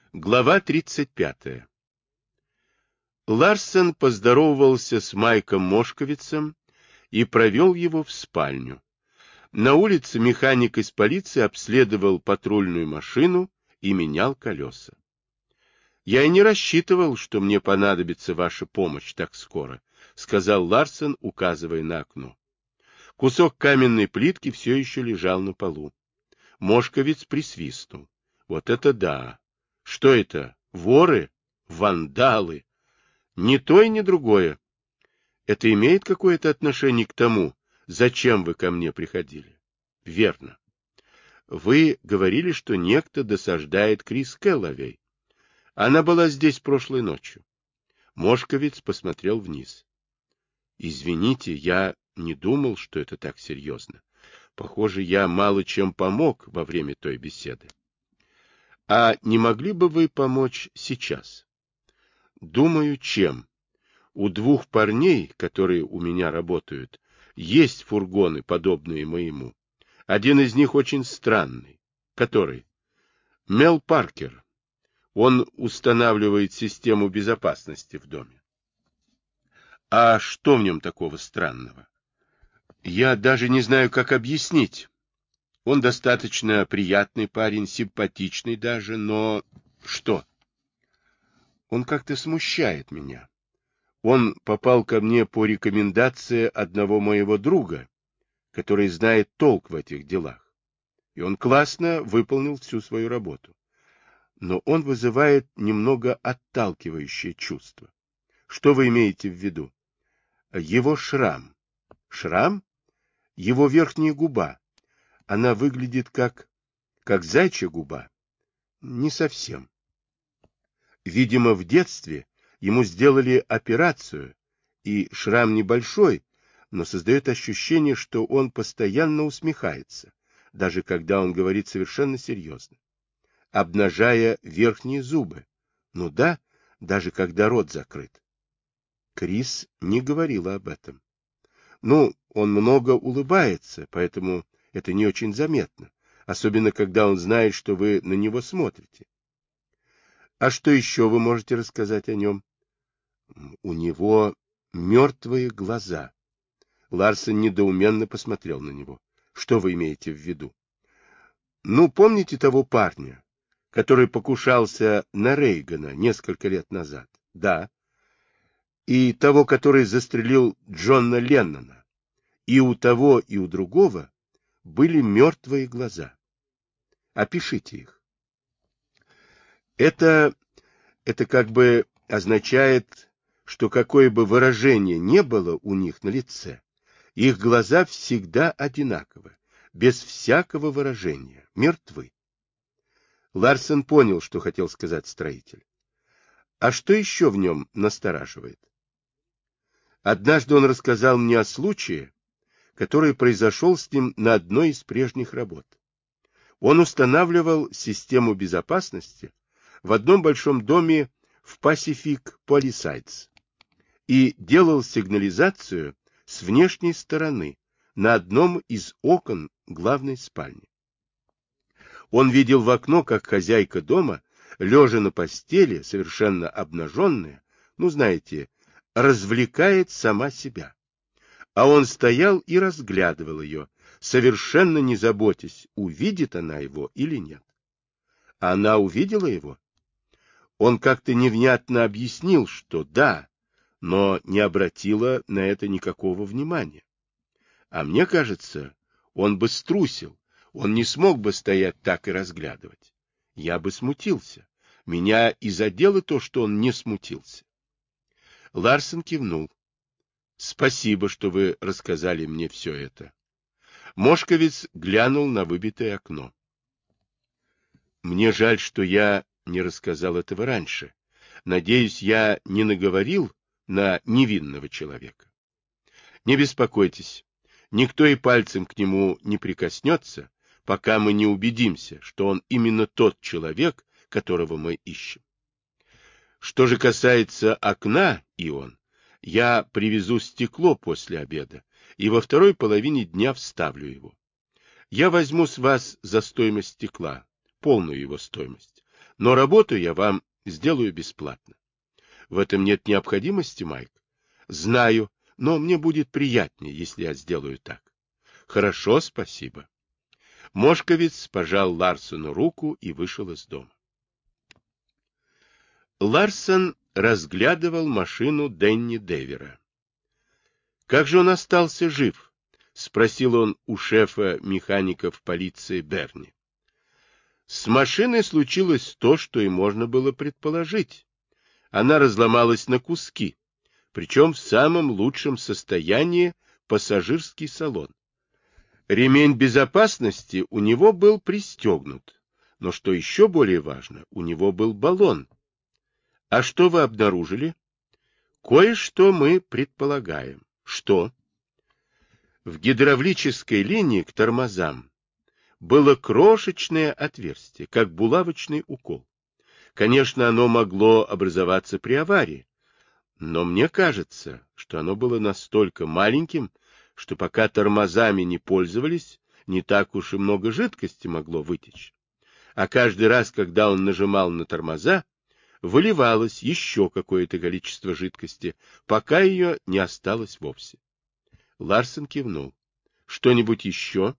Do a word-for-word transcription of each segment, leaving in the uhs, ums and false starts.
Глава тридцать пятая. Ларсен поздоровался с Майком Мошковицем и провел его в спальню. На улице механик из полиции обследовал патрульную машину и менял колеса. «Я и не рассчитывал, что мне понадобится ваша помощь так скоро», — сказал Ларсен, указывая на окно. Кусок каменной плитки все еще лежал на полу. Мошковиц присвистнул. «Вот это да! Что это? Воры? Вандалы? Ни то и ни другое. Это имеет какое-то отношение к тому, зачем вы ко мне приходили?» «Верно. Вы говорили, что некто досаждает Крис Кэллоуэй. Она была здесь прошлой ночью». Мошковиц посмотрел вниз. «Извините, я не думал, что это так серьезно. Похоже, я мало чем помог во время той беседы. А не могли бы вы помочь сейчас?» «Думаю, чем? У двух парней, которые у меня работают, есть фургоны, подобные моему. Один из них очень странный. Который? Мел Паркер. Он устанавливает систему безопасности в доме». «А что в нем такого странного?» «Я даже не знаю, как объяснить. Он достаточно приятный парень, симпатичный даже, но... Что? Он как-то смущает меня. Он попал ко мне по рекомендации одного моего друга, который знает толк в этих делах. И он классно выполнил всю свою работу. Но он вызывает немного отталкивающее чувство. Что вы имеете в виду? Его шрам. Шрам? Его верхняя губа. Она выглядит как... как зайчья губа. Не совсем. Видимо, в детстве ему сделали операцию, и шрам небольшой, но создает ощущение, что он постоянно усмехается, даже когда он говорит совершенно серьезно, обнажая верхние зубы. Ну да, даже когда рот закрыт. Крис не говорила об этом. Ну, он много улыбается, поэтому это не очень заметно, особенно когда он знает, что вы на него смотрите. А что еще вы можете рассказать о нем? У него мертвые глаза. Ларсен недоуменно посмотрел на него. Что вы имеете в виду? Ну, помните того парня, который покушался на Рейгана несколько лет назад? Да. И того, который застрелил Джона Леннона. И у того, и у другого были мертвые глаза. Опишите их. Это, это как бы означает, что какое бы выражение не было у них на лице, их глаза всегда одинаковы, без всякого выражения, мертвы. Ларсен понял, что хотел сказать строитель. А что еще в нем настораживает? Однажды он рассказал мне о случае, который произошел с ним на одной из прежних работ. Он устанавливал систему безопасности в одном большом доме в Pacific Palisades и делал сигнализацию с внешней стороны на одном из окон главной спальни. Он видел в окно, как хозяйка дома, лежа на постели, совершенно обнаженная, ну, знаете, развлекает сама себя. А он стоял и разглядывал ее, совершенно не заботясь, увидит она его или нет. Она увидела его. Он как-то невнятно объяснил, что да, но не обратила на это никакого внимания. А мне кажется, он бы струсил, он не смог бы стоять так и разглядывать. Я бы смутился. Меня и задело то, что он не смутился. Ларсен кивнул. Спасибо, что вы рассказали мне все это. Мошковиц глянул на выбитое окно. Мне жаль, что я не рассказал этого раньше. Надеюсь, я не наговорил на невинного человека. Не беспокойтесь, никто и пальцем к нему не прикоснется, пока мы не убедимся, что он именно тот человек, которого мы ищем. Что же касается окна, Ион, я привезу стекло после обеда и во второй половине дня вставлю его. Я возьму с вас за стоимость стекла, полную его стоимость, Но работу я вам сделаю бесплатно. В этом нет необходимости, Майк. Знаю, но мне будет приятнее, если я сделаю так. Хорошо, спасибо. Мошковец пожал Ларсену руку и вышел из дома. Ларсен разглядывал машину Дэнни Девера. Как же он остался жив? Спросил он у шефа механиков полиции Берни. С машиной случилось то, что и можно было предположить. Она разломалась на куски, причем в самом лучшем состоянии пассажирский салон. Ремень безопасности у него был пристегнут, но, что еще более важно, у него был баллон. А что вы обнаружили? Кое-что мы предполагаем. Что? В гидравлической линии к тормозам было крошечное отверстие, как булавочный укол. Конечно, оно могло образоваться при аварии, но мне кажется, что оно было настолько маленьким, что пока тормозами не пользовались, не так уж и много жидкости могло вытечь. А каждый раз, когда он нажимал на тормоза, выливалось еще какое-то количество жидкости, пока ее не осталось вовсе. Ларсен кивнул. Что-нибудь еще?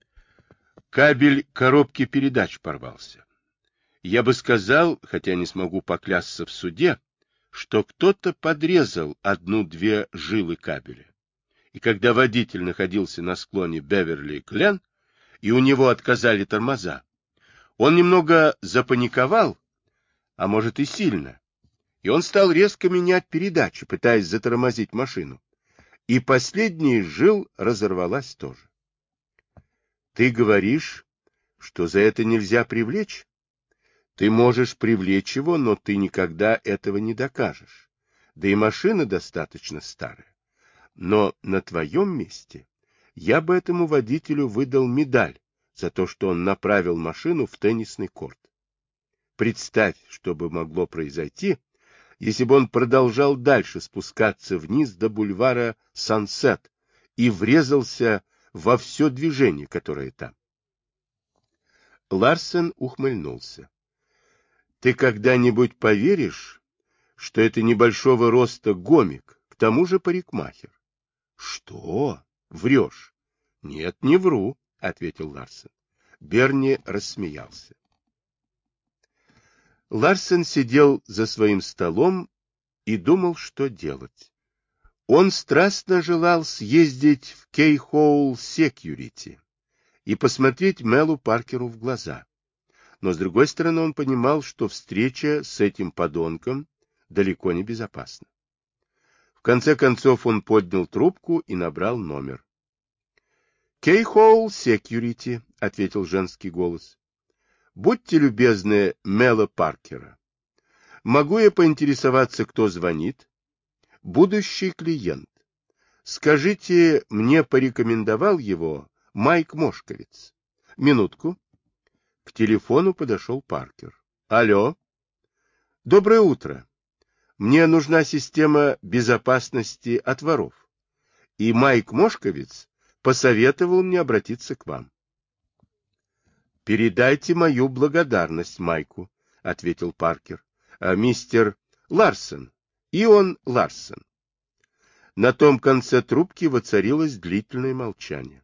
Кабель коробки передач порвался. Я бы сказал, хотя не смогу поклясться в суде, что кто-то подрезал одну-две жилы кабеля. И когда водитель находился на склоне Беверли-Гленн, и у него отказали тормоза, он немного запаниковал, а может и сильно, и он стал резко менять передачи, пытаясь затормозить машину. И последняя из жил разорвалась тоже. Ты говоришь, что за это нельзя привлечь? Ты можешь привлечь его, но ты никогда этого не докажешь. Да и машина достаточно старая. Но на твоем месте я бы этому водителю выдал медаль за то, что он направил машину в теннисный корт. Представь, что бы могло произойти, если бы он продолжал дальше спускаться вниз до бульвара Сансет и врезался во все движение, которое там. Ларсен ухмыльнулся. Ты когда-нибудь поверишь, что это небольшого роста гомик, к тому же парикмахер? Что? Врешь? Нет, не вру, ответил Ларсен. Берни рассмеялся. Ларсен сидел за своим столом и думал, что делать. Он страстно желал съездить в Кейхоул Секьюрити и посмотреть Мелу Паркеру в глаза. Но, с другой стороны, он понимал, что встреча с этим подонком далеко не безопасна. В конце концов он поднял трубку и набрал номер. «Кейхоул Секьюрити», — ответил женский голос. «Будьте любезны, Мела Паркера. Могу я поинтересоваться, кто звонит?» «Будущий клиент. Скажите, мне порекомендовал его Майк Мошковец». «Минутку». К телефону подошел Паркер. «Алло». «Доброе утро. Мне нужна система безопасности от воров. И Майк Мошковец посоветовал мне обратиться к вам». «Передайте мою благодарность Майку», — ответил Паркер. А, «Мистер Ларсен. Ион Ларсен». На том конце трубки воцарилось длительное молчание.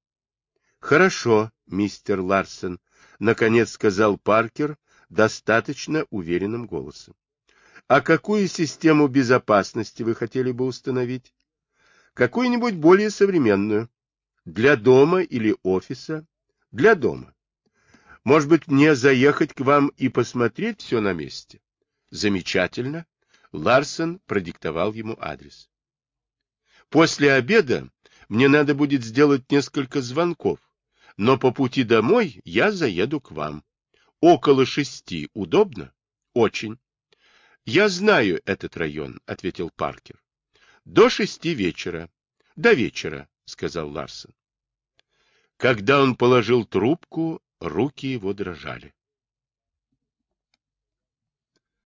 «Хорошо, мистер Ларсен», — наконец сказал Паркер достаточно уверенным голосом. «А какую систему безопасности вы хотели бы установить? Какую-нибудь более современную? Для дома или офиса? Для дома. Может быть, мне заехать к вам и посмотреть все на месте?» «Замечательно». Ларсен продиктовал ему адрес. «После обеда мне надо будет сделать несколько звонков, но по пути домой я заеду к вам. Около шести. Удобно? Очень. Я знаю этот район, ответил Паркер. До шести вечера. До вечера, сказал Ларсен. Когда он положил трубку, руки его дрожали.